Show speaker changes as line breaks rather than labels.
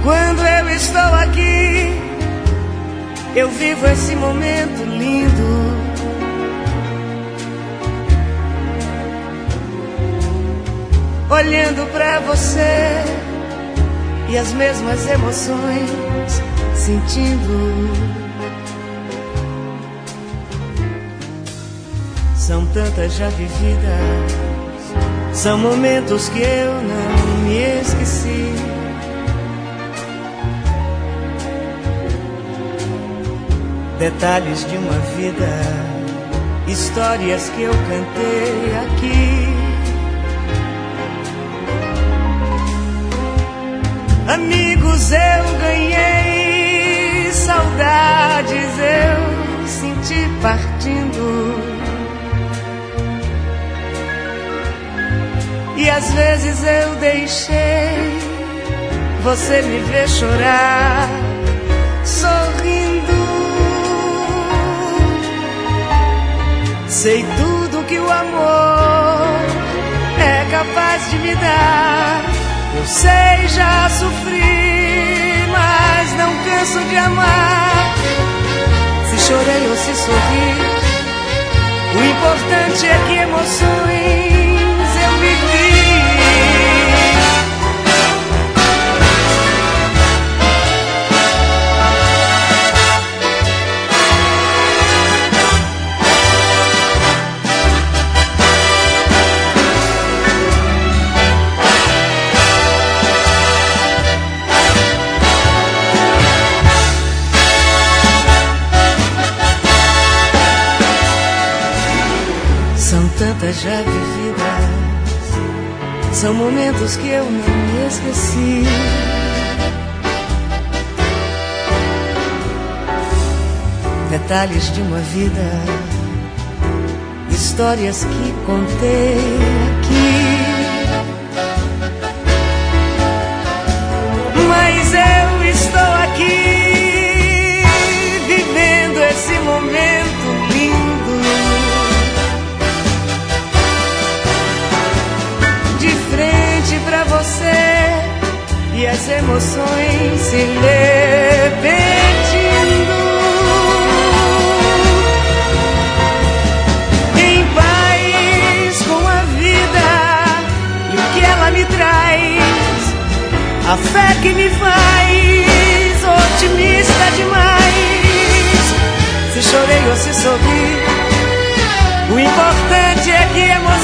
Quando eu estou aqui, eu vivo esse momento lindo. Olhando pra você e as mesmas emoções sentindo. São tantas já vividas, são momentos que eu não me esqueci. Detalhes de uma vida, histórias que eu cantei aqui. Amigos eu ganhei, saudades eu senti partindo. E às vezes eu deixei você me ver chorar, sorrindo. Sei tudo que o amor é capaz de me dar. Eu sei, já sofri, mas não canso de amar. Se chorei ou se sorri, o importante é que emoções eu vivi. São tantas já vividas, são momentos que eu não me esqueci. Detalhes de uma vida, histórias que contei aqui. Mas eu estou aqui, vivendo esse momento lindo. De frente pra você e as emoções se repetindo. Em paz com a vida e o que ela me traz, a fé que me faz otimista demais. Se chorei ou se sorri, o importante é que emoções